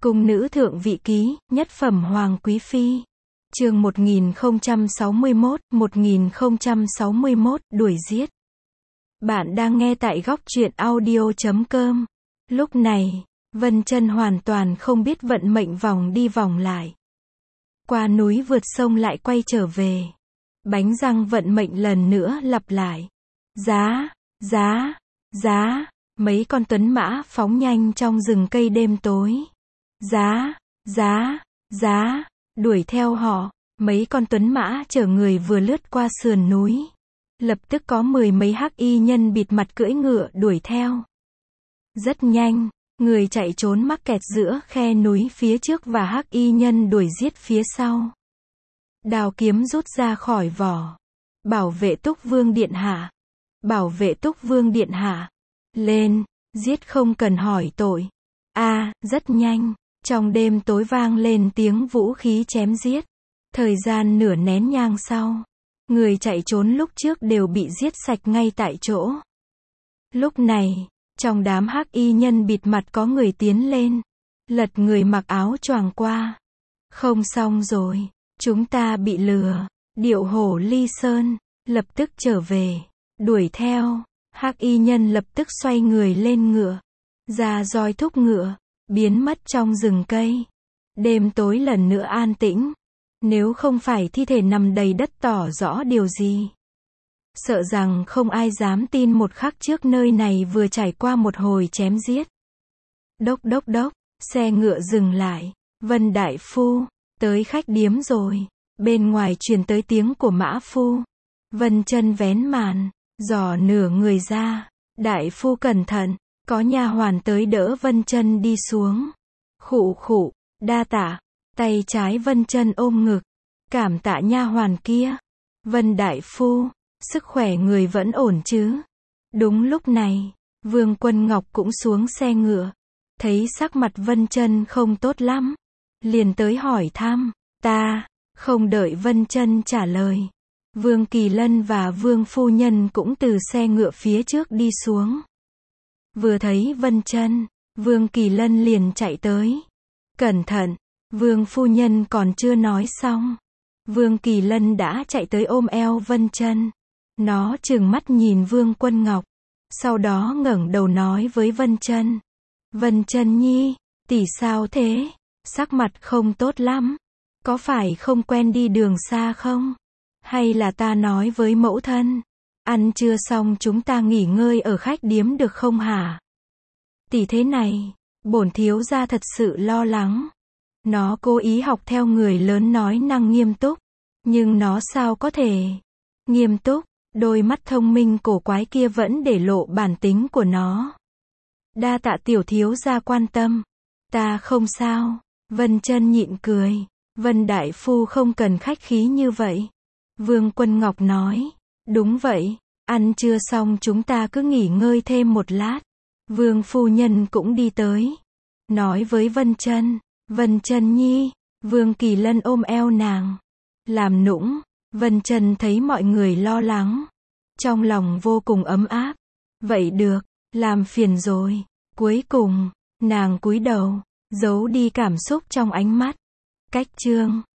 Cung nữ thượng vị ký, nhất phẩm hoàng quý phi. Chương 1061, đuổi giết. Bạn đang nghe tại góc truyện audio.com. Lúc này, Vân Chân hoàn toàn không biết vận mệnh vòng đi vòng lại. Qua núi vượt sông lại quay trở về. Bánh răng vận mệnh lần nữa lặp lại. Giá, giá, giá, mấy con tuấn mã phóng nhanh trong rừng cây đêm tối. Giá, giá, giá, đuổi theo họ, mấy con tuấn mã chở người vừa lướt qua sườn núi. Lập tức có 10 mấy hắc y nhân bịt mặt cưỡi ngựa đuổi theo. Rất nhanh, người chạy trốn mắc kẹt giữa khe núi phía trước và hắc y nhân đuổi giết phía sau. Đao kiếm rút ra khỏi vỏ. Bảo vệ Túc Vương điện hạ. Bảo vệ Túc Vương điện hạ. Lên, giết không cần hỏi tội. Rất nhanh. Trong đêm tối vang lên tiếng vũ khí chém giết. Thời gian nửa nén nhang sau, người chạy trốn lúc trước đều bị giết sạch ngay tại chỗ. Lúc này, trong đám hắc y nhân bịt mặt có người tiến lên, lật người mặc áo choàng qua. Không xong rồi, chúng ta bị lừa. Điệu hổ ly sơn, lập tức trở về, đuổi theo. Hắc y nhân lập tức xoay người lên ngựa, ra roi thúc ngựa, biến mất trong rừng cây. Đêm tối lần nữa an tĩnh. Nếu không phải thi thể nằm đầy đất tỏ rõ điều gì, sợ rằng không ai dám tin một khắc trước nơi này vừa trải qua một hồi chém giết. Đốc đốc đốc, xe ngựa dừng lại. Vân đại phu, tới khách điếm rồi. Bên ngoài truyền tới tiếng của mã phu. Vân Chân vén màn, dò nửa người ra. Đại phu cẩn thận, có nha hoàn tới đỡ Vân Chân đi xuống. Khụ khụ, đa tạ. Tay trái Vân Chân ôm ngực, cảm tạ nha hoàn kia. Vân đại phu, sức khỏe người vẫn ổn chứ? Đúng lúc này, Vương Quân Ngọc cũng xuống xe ngựa, thấy sắc mặt Vân Chân không tốt lắm, liền tới hỏi thăm. Không đợi Vân Chân trả lời, Vương Kỳ Lân và Vương phu nhân cũng từ xe ngựa phía trước đi xuống. Vừa thấy Vân Chân, Vương Kỳ Lân liền chạy tới. Cẩn thận. Vương phu nhân còn chưa nói xong, Vương Kỳ Lân đã chạy tới ôm eo Vân Chân. Nó trừng mắt nhìn Vương Quân Ngọc, sau đó ngẩng đầu nói với Vân Chân. Vân Chân nhi, tỷ sao thế? Sắc mặt không tốt lắm. Có phải không quen đi đường xa không? Hay là ta nói với mẫu thân, ăn trưa xong chúng ta nghỉ ngơi ở khách điếm được không hả? Tỷ thế này, bổn thiếu gia thật sự lo lắng. Nó cố ý học theo người lớn nói năng nghiêm túc, nhưng nó sao có thể nghiêm túc, đôi mắt thông minh cổ quái kia vẫn để lộ bản tính của nó. Đa tạ tiểu thiếu gia quan tâm, ta không sao. Vân Chân nhịn cười. Vân đại phu không cần khách khí như vậy. Vương Quân Ngọc nói. Đúng vậy, ăn trưa xong chúng ta cứ nghỉ ngơi thêm một lát. Vương phu nhân cũng đi tới, nói với Vân Chân. Vân Chân nhi, Vương Kỳ Lân ôm eo nàng, làm nũng. Vân Chân thấy mọi người lo lắng, trong lòng vô cùng ấm áp. Vậy được, làm phiền rồi. Cuối cùng, nàng cúi đầu, giấu đi cảm xúc trong ánh mắt. Cách chương